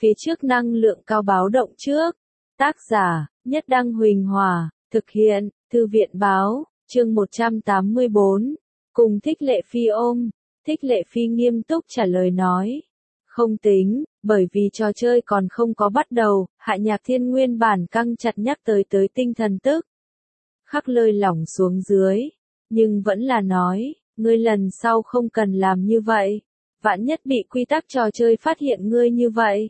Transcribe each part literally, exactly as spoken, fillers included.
phía trước năng lượng cao báo động trước. Tác giả, Nhất Đăng Huỳnh Hòa, thực hiện, Thư viện báo, chương một trăm tám mươi bốn. Cùng Thích Lệ Phi ôm, Thích Lệ Phi nghiêm túc trả lời nói. Không tính, bởi vì trò chơi còn không có bắt đầu, Hạ Nhạc Thiên nguyên bản căng chặt nhắc tới tới tinh thần tức. Khắc lơi lỏng xuống dưới, nhưng vẫn là nói, ngươi lần sau không cần làm như vậy, vạn nhất bị quy tắc trò chơi phát hiện ngươi như vậy.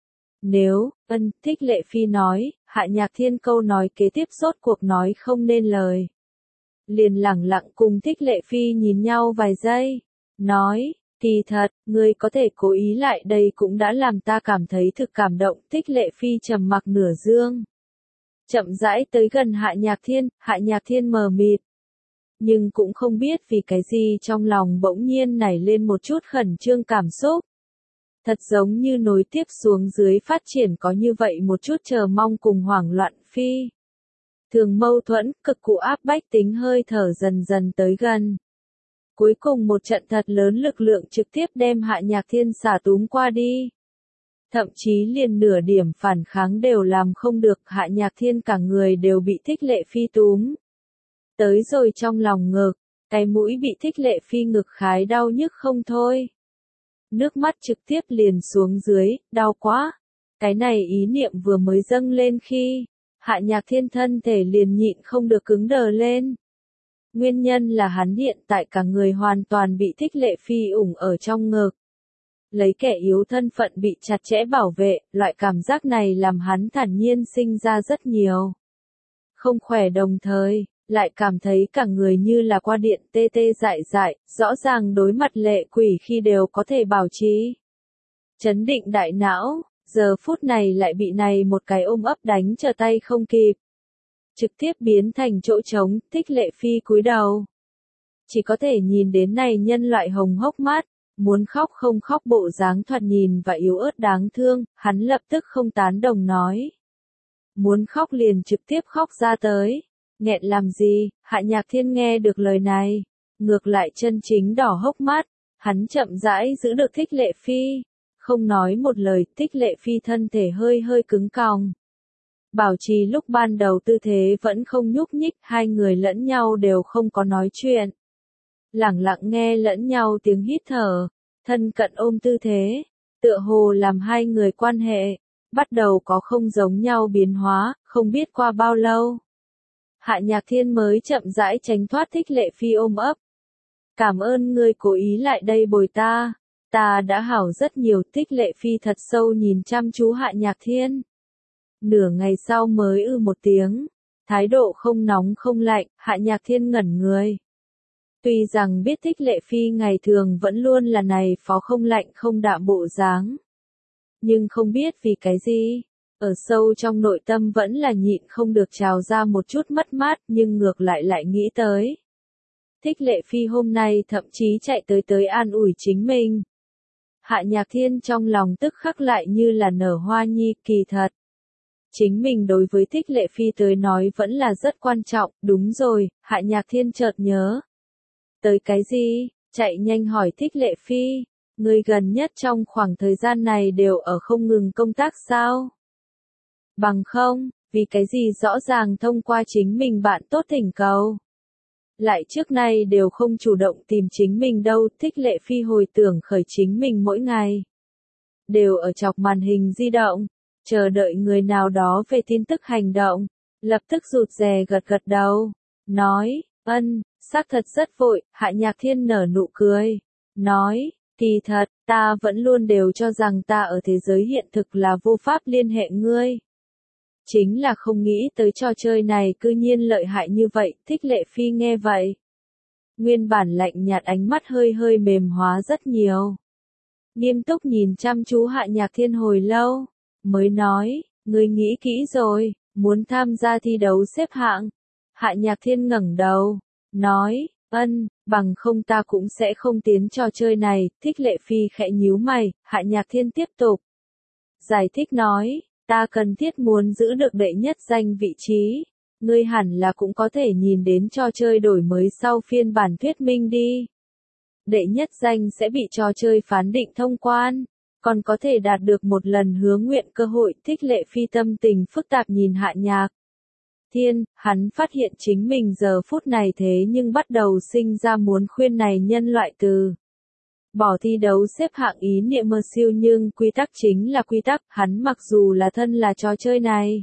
Nếu, ân, Thích Lệ Phi nói, Hạ Nhạc Thiên câu nói kế tiếp rốt cuộc nói không nên lời. Liền lẳng lặng cùng Thích Lệ Phi nhìn nhau vài giây, nói, thì thật, ngươi có thể cố ý lại đây cũng đã làm ta cảm thấy thực cảm động. Thích Lệ Phi trầm mặc nửa dương. Chậm rãi tới gần Hạ Nhạc Thiên, Hạ Nhạc Thiên mờ mịt. Nhưng cũng không biết vì cái gì trong lòng bỗng nhiên nảy lên một chút khẩn trương cảm xúc. Thật giống như nối tiếp xuống dưới phát triển có như vậy một chút chờ mong cùng hoảng loạn phi. Thường mâu thuẫn, cực cụ áp bách tính hơi thở dần dần tới gần. Cuối cùng một trận thật lớn lực lượng trực tiếp đem Hạ Nhạc Thiên xả túm qua đi. Thậm chí liền nửa điểm phản kháng đều làm không được, Hạ Nhạc Thiên cả người đều bị Thích Lệ Phi túm. Tới rồi trong lòng ngực, cái mũi bị Thích Lệ Phi ngực khái đau nhức không thôi. Nước mắt trực tiếp liền xuống dưới, đau quá. Cái này ý niệm vừa mới dâng lên khi, Hạ Nhạc Thiên thân thể liền nhịn không được cứng đờ lên. Nguyên nhân là hắn hiện tại cả người hoàn toàn bị Thích Lệ Phi ủng ở trong ngực. Lấy kẻ yếu thân phận bị chặt chẽ bảo vệ, loại cảm giác này làm hắn thản nhiên sinh ra rất nhiều. Không khỏe đồng thời, lại cảm thấy cả người như là qua điện tê tê dại dại, rõ ràng đối mặt lệ quỷ khi đều có thể bảo trì. Chấn định đại não, giờ phút này lại bị này một cái ôm ấp đánh trở tay không kịp. Trực tiếp biến thành chỗ trống. Thích Lệ Phi cúi đầu. Chỉ có thể nhìn đến này nhân loại hồng hốc mắt, muốn khóc không khóc bộ dáng thoạt nhìn và yếu ớt đáng thương, hắn lập tức không tán đồng nói. Muốn khóc liền trực tiếp khóc ra tới. Nghẹn làm gì? Hạ Nhạc Thiên nghe được lời này, ngược lại chân chính đỏ hốc mắt, hắn chậm rãi giữ được Thích Lệ Phi, không nói một lời. Thích Lệ Phi thân thể hơi hơi cứng còng, bảo trì lúc ban đầu tư thế vẫn không nhúc nhích, hai người lẫn nhau đều không có nói chuyện, lẳng lặng nghe lẫn nhau tiếng hít thở, thân cận ôm tư thế, tựa hồ làm hai người quan hệ bắt đầu có không giống nhau biến hóa. Không biết qua bao lâu, Hạ Nhạc Thiên mới chậm rãi tránh thoát Thích Lệ Phi ôm ấp. Cảm ơn ngươi cố ý lại đây bồi ta, ta đã hảo rất nhiều. Thích Lệ Phi thật sâu nhìn chăm chú Hạ Nhạc Thiên. Nửa ngày sau mới ư một tiếng, thái độ không nóng không lạnh. Hạ Nhạc Thiên ngẩn người. Tuy rằng biết Thích Lệ Phi ngày thường vẫn luôn là này phó không lạnh không đạm bộ dáng, nhưng không biết vì cái gì, ở sâu trong nội tâm vẫn là nhịn không được trào ra một chút mất mát, nhưng ngược lại lại nghĩ tới. Thích Lệ Phi hôm nay thậm chí chạy tới tới an ủi chính mình. Hạ Nhạc Thiên trong lòng tức khắc lại như là nở hoa nhi. Kỳ thật, chính mình đối với Thích Lệ Phi tới nói vẫn là rất quan trọng. Đúng rồi, Hạ Nhạc Thiên chợt nhớ tới cái gì, chạy nhanh hỏi Thích Lệ Phi, người gần nhất trong khoảng thời gian này đều ở không ngừng công tác sao? Bằng không, vì cái gì rõ ràng thông qua chính mình bạn tốt thỉnh cầu, lại trước nay đều không chủ động tìm chính mình đâu. Thích Lệ Phi hồi tưởng khởi chính mình mỗi ngày đều ở chọc màn hình di động, chờ đợi người nào đó về tin tức hành động, lập tức rụt rè gật gật đầu, nói, ân, xác thật rất vội. Hạ Nhạc Thiên nở nụ cười, nói, thì thật, ta vẫn luôn đều cho rằng ta ở thế giới hiện thực là vô pháp liên hệ ngươi. Chính là không nghĩ tới trò chơi này cư nhiên lợi hại như vậy. Thích Lệ Phi nghe vậy, nguyên bản lạnh nhạt ánh mắt hơi hơi mềm hóa rất nhiều. Nghiêm túc nhìn chăm chú Hạ Nhạc Thiên hồi lâu, mới nói, ngươi nghĩ kỹ rồi, muốn tham gia thi đấu xếp hạng. Hạ Nhạc Thiên ngẩng đầu, nói, ân, bằng không ta cũng sẽ không tiến trò chơi này. Thích Lệ Phi khẽ nhíu mày. Hạ Nhạc Thiên tiếp tục giải thích nói, ta cần thiết muốn giữ được đệ nhất danh vị trí, ngươi hẳn là cũng có thể nhìn đến trò chơi đổi mới sau phiên bản thuyết minh đi. Đệ nhất danh sẽ bị trò chơi phán định thông quan, còn có thể đạt được một lần hứa nguyện cơ hội. Thích Lệ Phi tâm tình phức tạp nhìn Hạ Nhạc Thiên, hắn phát hiện chính mình giờ phút này thế nhưng bắt đầu sinh ra muốn khuyên này nhân loại từ bỏ thi đấu xếp hạng ý niệm mơ siêu, nhưng quy tắc chính là quy tắc, hắn mặc dù là thân là trò chơi này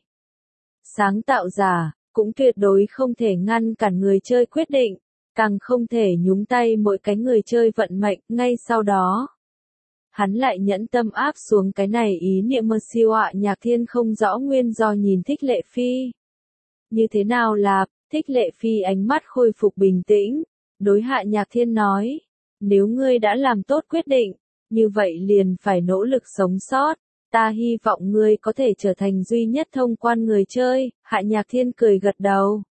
sáng tạo giả, cũng tuyệt đối không thể ngăn cản người chơi quyết định, càng không thể nhúng tay mỗi cái người chơi vận mệnh. Ngay sau đó, hắn lại nhẫn tâm áp xuống cái này ý niệm mơ siêu. Hạ Nhạc Thiên không rõ nguyên do nhìn Thích Lệ Phi. Như thế nào là, Thích Lệ Phi ánh mắt khôi phục bình tĩnh, đối Hạ Nhạc Thiên nói, nếu ngươi đã làm tốt quyết định, như vậy liền phải nỗ lực sống sót, ta hy vọng ngươi có thể trở thành duy nhất thông quan người chơi. Hạ Nhạc Thiên cười gật đầu.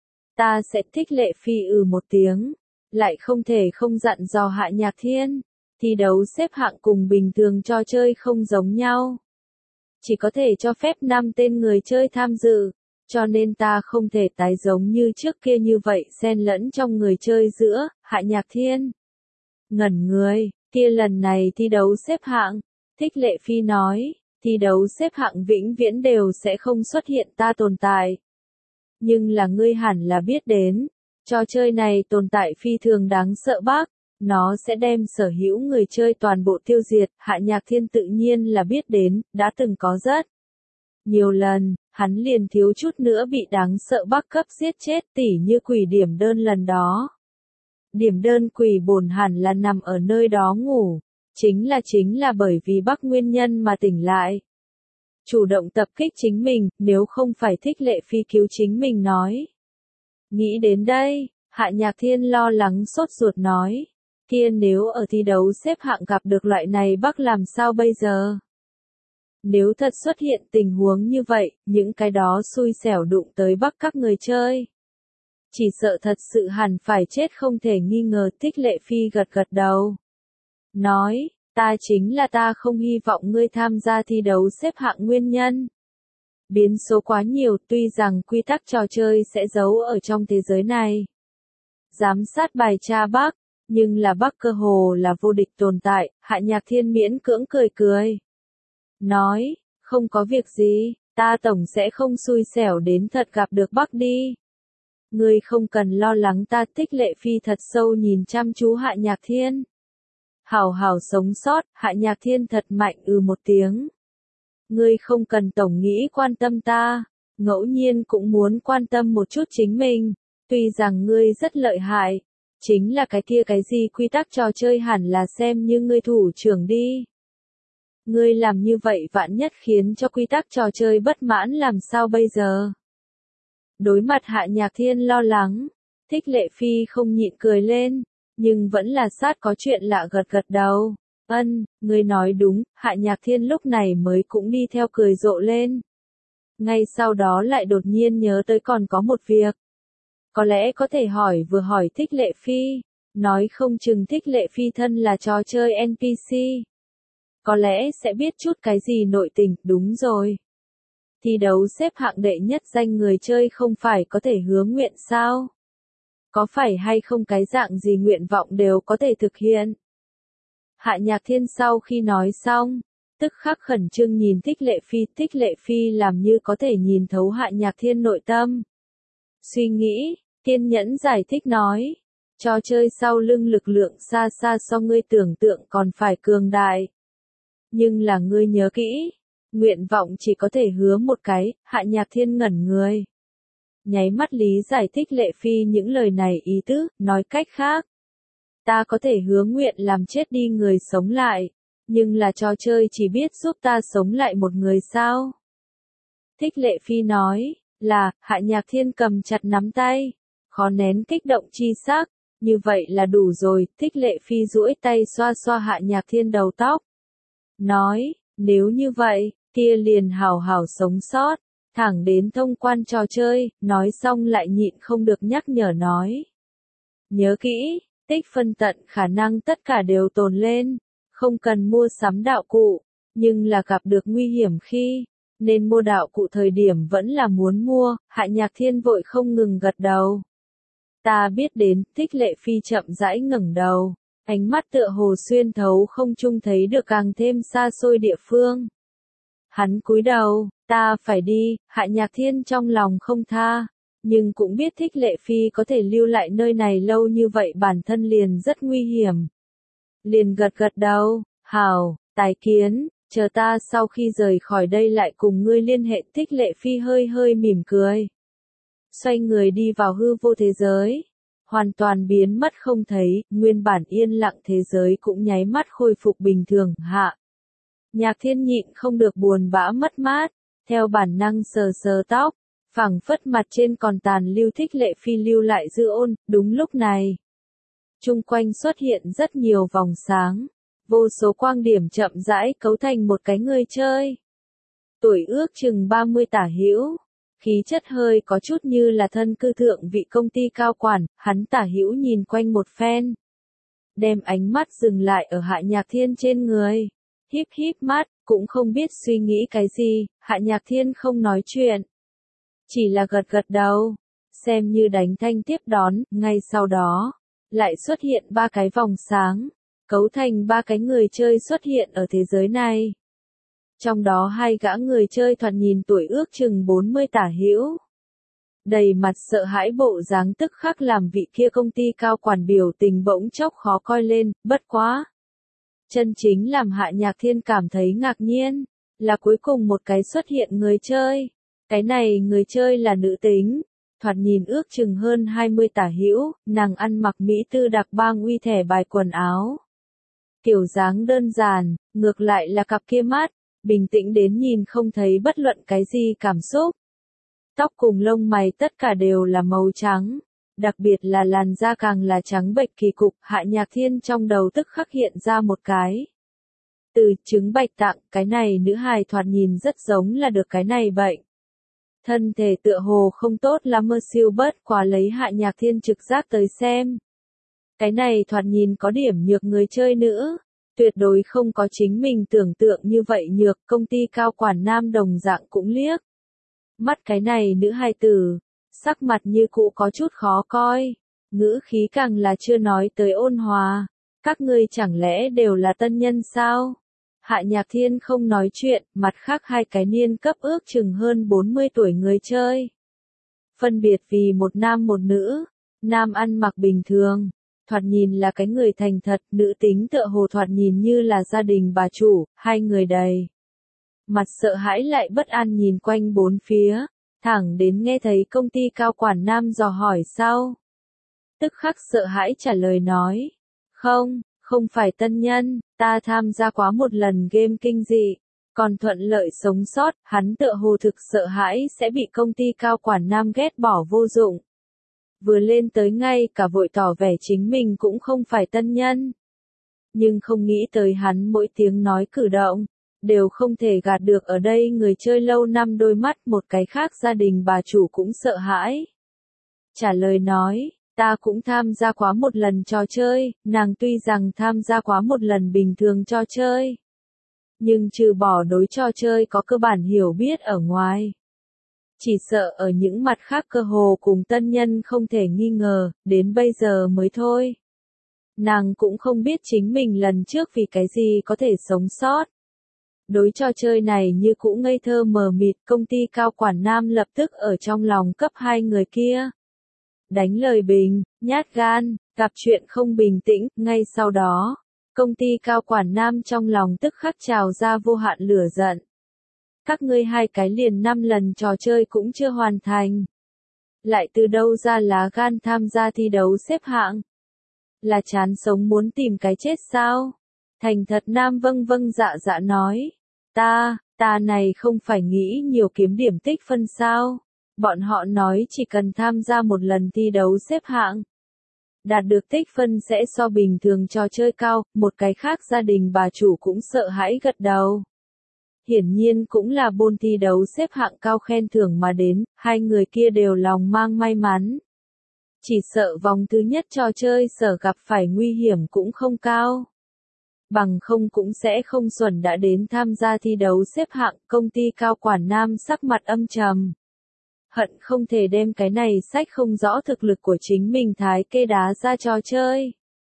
Ta sẽ. Thích Lệ Phi ừ một tiếng, lại không thể không dặn dò Hạ Nhạc Thiên, thi đấu xếp hạng cùng bình thường trò chơi không giống nhau. Chỉ có thể cho phép năm tên người chơi tham dự, cho nên ta không thể tái giống như trước kia như vậy xen lẫn trong người chơi giữa. Hạ Nhạc Thiên ngẩn người, kia lần này thi đấu xếp hạng, Thích Lệ Phi nói, thi đấu xếp hạng vĩnh viễn đều sẽ không xuất hiện ta tồn tại. Nhưng là ngươi hẳn là biết đến, trò chơi này tồn tại phi thường đáng sợ bác, nó sẽ đem sở hữu người chơi toàn bộ tiêu diệt. Hạ Nhạc Thiên tự nhiên là biết đến, đã từng có rất nhiều lần, hắn liền thiếu chút nữa bị đáng sợ bác cấp giết chết, tỉ như quỷ điểm đơn lần đó. Điểm đơn quỷ bổn hẳn là nằm ở nơi đó ngủ, chính là chính là bởi vì bác nguyên nhân mà tỉnh lại. Chủ động tập kích chính mình, nếu không phải Thích Lệ Phi cứu chính mình nói. Nghĩ đến đây, Hạ Nhạc Thiên lo lắng sốt ruột nói, kia nếu ở thi đấu xếp hạng gặp được loại này bác làm sao bây giờ? Nếu thật xuất hiện tình huống như vậy, những cái đó xui xẻo đụng tới bác các người chơi, chỉ sợ thật sự hẳn phải chết không thể nghi ngờ. Thích Lệ Phi gật gật đầu, nói, ta chính là ta không hy vọng ngươi tham gia thi đấu xếp hạng nguyên nhân. Biến số quá nhiều, tuy rằng quy tắc trò chơi sẽ giấu ở trong thế giới này. Giám sát bài tra bác, nhưng là bác cơ hồ là vô địch tồn tại. Hạ Nhạc Thiên miễn cưỡng cười cười, nói, không có việc gì, ta tổng sẽ không xui xẻo đến thật gặp được bác đi. Ngươi không cần lo lắng ta. Thích Lệ Phi thật sâu nhìn chăm chú Hạ Nhạc Thiên. Hảo hảo sống sót. Hạ Nhạc Thiên thật mạnh ừ một tiếng. Ngươi không cần tổng nghĩ quan tâm ta, ngẫu nhiên cũng muốn quan tâm một chút chính mình, tuy rằng ngươi rất lợi hại, chính là cái kia cái gì quy tắc trò chơi hẳn là xem như ngươi thủ trưởng đi. Ngươi làm như vậy vạn nhất khiến cho quy tắc trò chơi bất mãn làm sao bây giờ? Đối mặt Hạ Nhạc Thiên lo lắng, Thích Lệ Phi không nhịn cười lên, nhưng vẫn là sát có chuyện lạ gật gật đầu. Ân, ngươi nói đúng. Hạ Nhạc Thiên lúc này mới cũng đi theo cười rộ lên. Ngay sau đó lại đột nhiên nhớ tới còn có một việc. Có lẽ có thể hỏi vừa hỏi Thích Lệ Phi, nói không chừng Thích Lệ Phi thân là trò chơi en pê xê. Có lẽ sẽ biết chút cái gì nội tình. Đúng rồi. Thi đấu xếp hạng đệ nhất danh người chơi không phải có thể hứa nguyện sao? Có phải hay không cái dạng gì nguyện vọng đều có thể thực hiện? Hạ Nhạc Thiên sau khi nói xong, tức khắc khẩn trương nhìn Thích Lệ Phi. Thích Lệ Phi làm như có thể nhìn thấu Hạ Nhạc Thiên nội tâm. Suy nghĩ, kiên nhẫn giải thích nói, trò chơi sau lưng lực lượng xa xa so ngươi tưởng tượng còn phải cường đại. Nhưng là ngươi nhớ kỹ, nguyện vọng chỉ có thể hứa một cái. Hạ Nhạc Thiên ngẩn người, nháy mắt lý giải Thích Lệ Phi những lời này ý tứ, nói cách khác. Ta có thể hứa nguyện làm chết đi người sống lại, nhưng là trò chơi chỉ biết giúp ta sống lại một người sao? Thích Lệ Phi nói, là. Hạ Nhạc Thiên cầm chặt nắm tay, khó nén kích động chi sắc, như vậy là đủ rồi. Thích Lệ Phi duỗi tay xoa xoa Hạ Nhạc Thiên đầu tóc, nói, nếu như vậy, kia liền hảo hảo sống sót, thẳng đến thông quan trò chơi. Nói xong lại nhịn không được nhắc nhở nói, nhớ kỹ, tích phân tận khả năng tất cả đều tồn lên, không cần mua sắm đạo cụ, nhưng là gặp được nguy hiểm khi, nên mua đạo cụ thời điểm vẫn là muốn mua. Hạ Nhạc Thiên vội không ngừng gật đầu. Ta biết đến. Thích Lệ Phi chậm rãi ngẩng đầu, Ánh mắt tựa hồ xuyên thấu không trung thấy được càng thêm xa xôi địa phương. Hắn cúi đầu, ta phải đi, Hạ Nhạc Thiên trong lòng không tha, nhưng cũng biết Thích Lệ Phi có thể lưu lại nơi này lâu như vậy bản thân liền rất nguy hiểm. Liền gật gật đầu, hảo, tài kiến, chờ ta sau khi rời khỏi đây lại cùng ngươi liên hệ. Thích Lệ Phi hơi hơi mỉm cười. Xoay người đi vào hư vô thế giới. Hoàn toàn biến mất không thấy, nguyên bản yên lặng thế giới cũng nháy mắt khôi phục bình thường. Hạ Nhạc Thiên nhịn không được buồn bã mất mát, theo bản năng sờ sờ tóc, phẳng phất mặt trên còn tàn lưu Thích Lệ Phi lưu lại dư ôn. Đúng lúc này, chung quanh xuất hiện rất nhiều vòng sáng, vô số quang điểm chậm rãi cấu thành một cái người chơi. Tuổi ước chừng ba mươi tả hữu, khí chất hơi có chút như là thân cư thượng vị công ty cao quản. Hắn tả hữu nhìn quanh một phen, đem ánh mắt dừng lại ở Hạ Nhạc Thiên trên người, híp híp mắt, cũng không biết suy nghĩ cái gì. Hạ Nhạc Thiên không nói chuyện, chỉ là gật gật đầu, xem như đánh thanh tiếp đón. Ngay sau đó, lại xuất hiện ba cái vòng sáng, cấu thành ba cái người chơi xuất hiện ở thế giới này. Trong đó hai gã người chơi thoạt nhìn tuổi ước chừng bốn mươi tả hữu, đầy mặt sợ hãi bộ dáng, tức khắc làm vị kia công ty cao quản biểu tình bỗng chốc khó coi lên. Bất quá, chân chính làm Hạ Nhạc Thiên cảm thấy ngạc nhiên, là cuối cùng một cái xuất hiện người chơi. Cái này người chơi là nữ tính, thoạt nhìn ước chừng hơn hai mươi tả hữu, nàng ăn mặc mỹ tư đặc bang uy thẻ bài quần áo. Kiểu dáng đơn giản, ngược lại là cặp kia mắt, bình tĩnh đến nhìn không thấy bất luận cái gì cảm xúc. Tóc cùng lông mày tất cả đều là màu trắng, đặc biệt là làn da càng là trắng bệch kỳ cục. Hạ Nhạc Thiên trong đầu tức khắc hiện ra một cái từ: chứng bạch tạng. Cái này nữ hài thoạt nhìn rất giống là được cái này bệnh. Thân thể tựa hồ không tốt lắm mơ siêu bất quá lấy Hạ Nhạc Thiên trực giác tới xem. Cái này thoạt nhìn có điểm nhược người chơi nữ, tuyệt đối không có chính mình tưởng tượng như vậy nhược. Công ty cao quản nam đồng dạng cũng liếc mắt cái này nữ hài tử, sắc mặt như cũ có chút khó coi, ngữ khí càng là chưa nói tới ôn hòa. Các ngươi chẳng lẽ đều là tân nhân sao? Hạ Nhạc Thiên không nói chuyện, mặt khác hai cái niên cấp ước chừng hơn bốn mươi tuổi người chơi. Phân biệt vì một nam một nữ, nam ăn mặc bình thường, thoạt nhìn là cái người thành thật, nữ tính tựa hồ thoạt nhìn như là gia đình bà chủ. Hai người đầy mặt sợ hãi lại bất an nhìn quanh bốn phía, thẳng đến nghe thấy công ty cao quản nam dò hỏi sau. Tức khắc sợ hãi trả lời nói, không, không phải tân nhân, ta tham gia quá một lần game kinh dị, còn thuận lợi sống sót. Hắn tựa hồ thực sợ hãi sẽ bị công ty cao quản nam ghét bỏ vô dụng. Vừa lên tới ngay cả vội tỏ vẻ chính mình cũng không phải tân nhân. Nhưng không nghĩ tới hắn mỗi tiếng nói cử động, đều không thể gạt được ở đây người chơi lâu năm đôi mắt. Một cái khác gia đình bà chủ cũng sợ hãi, trả lời nói, ta cũng tham gia quá một lần trò chơi. Nàng tuy rằng tham gia quá một lần bình thường trò chơi, nhưng trừ bỏ đối trò chơi có cơ bản hiểu biết ở ngoài, chỉ sợ ở những mặt khác cơ hồ cùng tân nhân không thể nghi ngờ, đến bây giờ mới thôi. Nàng cũng không biết chính mình lần trước vì cái gì có thể sống sót. Đối trò chơi này như cũ ngây thơ mờ mịt. Công ty cao quản nam lập tức ở trong lòng cấp hai người kia đánh lời bình, nhát gan, gặp chuyện không bình tĩnh. Ngay sau đó, công ty cao quản nam trong lòng tức khắc trào ra vô hạn lửa giận. Các ngươi hai cái liền năm lần trò chơi cũng chưa hoàn thành, lại từ đâu ra lá gan tham gia thi đấu xếp hạng? Là chán sống muốn tìm cái chết sao? Thành thật nam vâng vâng dạ dạ nói, ta, ta này không phải nghĩ nhiều kiếm điểm tích phân sao? Bọn họ nói chỉ cần tham gia một lần thi đấu xếp hạng, đạt được tích phân sẽ so bình thường trò chơi cao. Một cái khác gia đình bà chủ cũng sợ hãi gật đầu. Hiển nhiên cũng là bôn thi đấu xếp hạng cao khen thưởng mà đến, hai người kia đều lòng mang may mắn. Chỉ sợ vòng thứ nhất trò chơi sở gặp phải nguy hiểm cũng không cao. Bằng không cũng sẽ không xuẩn đã đến tham gia thi đấu xếp hạng. Công ty cao quản nam sắc mặt âm trầm, hận không thể đem cái này sách không rõ thực lực của chính mình thái kê đá ra trò chơi.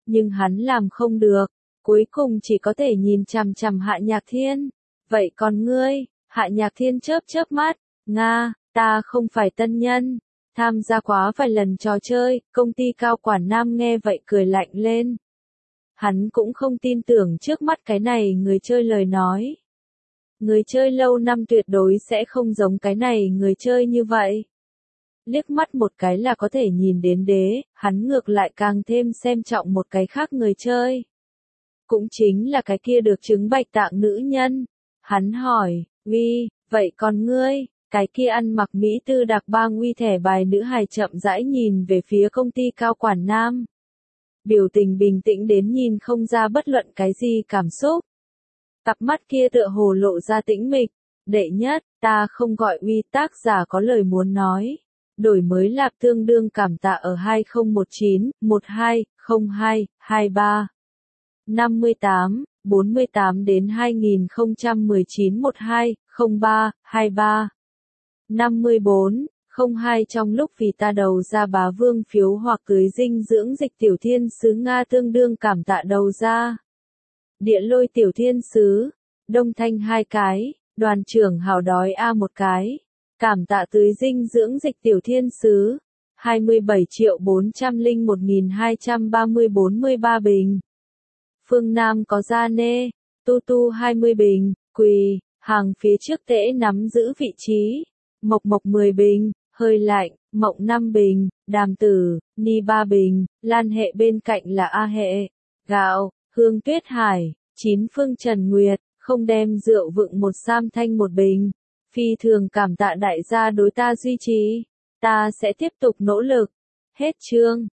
Nhưng hắn làm không được, cuối cùng chỉ có thể nhìn chằm chằm Hạ Nhạc Thiên. Vậy còn ngươi? Hạ Nhạc Thiên chớp chớp mắt, Nga, ta không phải tân nhân, tham gia quá vài lần trò chơi, công ty cao quản nam nghe vậy cười lạnh lên. Hắn cũng không tin tưởng trước mắt cái này người chơi lời nói. Người chơi lâu năm tuyệt đối sẽ không giống cái này người chơi như vậy. Liếc mắt một cái là có thể nhìn đến đế, hắn ngược lại càng thêm xem trọng một cái khác người chơi. Cũng chính là cái kia được chứng bạch tạng nữ nhân. Hắn hỏi, uy, vậy còn ngươi, cái kia ăn mặc Mỹ tư đặc bang uy thẻ bài nữ hài chậm rãi nhìn về phía công ty cao quản nam. Biểu tình bình tĩnh đến nhìn không ra bất luận cái gì cảm xúc. Cặp mắt kia tựa hồ lộ ra tĩnh mịch. Đệ nhất, ta không gọi uy, tác giả có lời muốn nói. Đổi mới lạc tương đương cảm tạ ở hai không một chín, một hai, không hai, hai ba. năm mươi tám, bốn mươi tám đến hai không một chín một hai, không ba, hai ba. năm mươi bốn, không hai trong lúc vì ta đầu ra bá vương phiếu hoặc tưới dinh dưỡng dịch tiểu thiên sứ Nga tương đương cảm tạ đầu ra. Địa lôi tiểu thiên sứ, đông thanh hai cái, đoàn trưởng hào đói A một cái. Cảm tạ tưới dinh dưỡng dịch tiểu thiên sứ, hai mươi bảy triệu bốn trăm lẻ một nghìn hai trăm ba mươi bốn mươi ba bình. Phương Nam có Gia Nê, Tu Tu hai mươi bình, Quỳ, hàng phía trước tễ nắm giữ vị trí. Mộc Mộc mười bình, Hơi Lạnh, Mộng năm bình, Đàm Tử, Ni ba bình, Lan Hệ bên cạnh là A Hệ. Gạo, Hương Tuyết Hải, Chín Phương Trần Nguyệt, không đem rượu vựng một sam thanh một bình. Phi thường cảm tạ đại gia đối ta duy trì. Ta sẽ tiếp tục nỗ lực. Hết chương.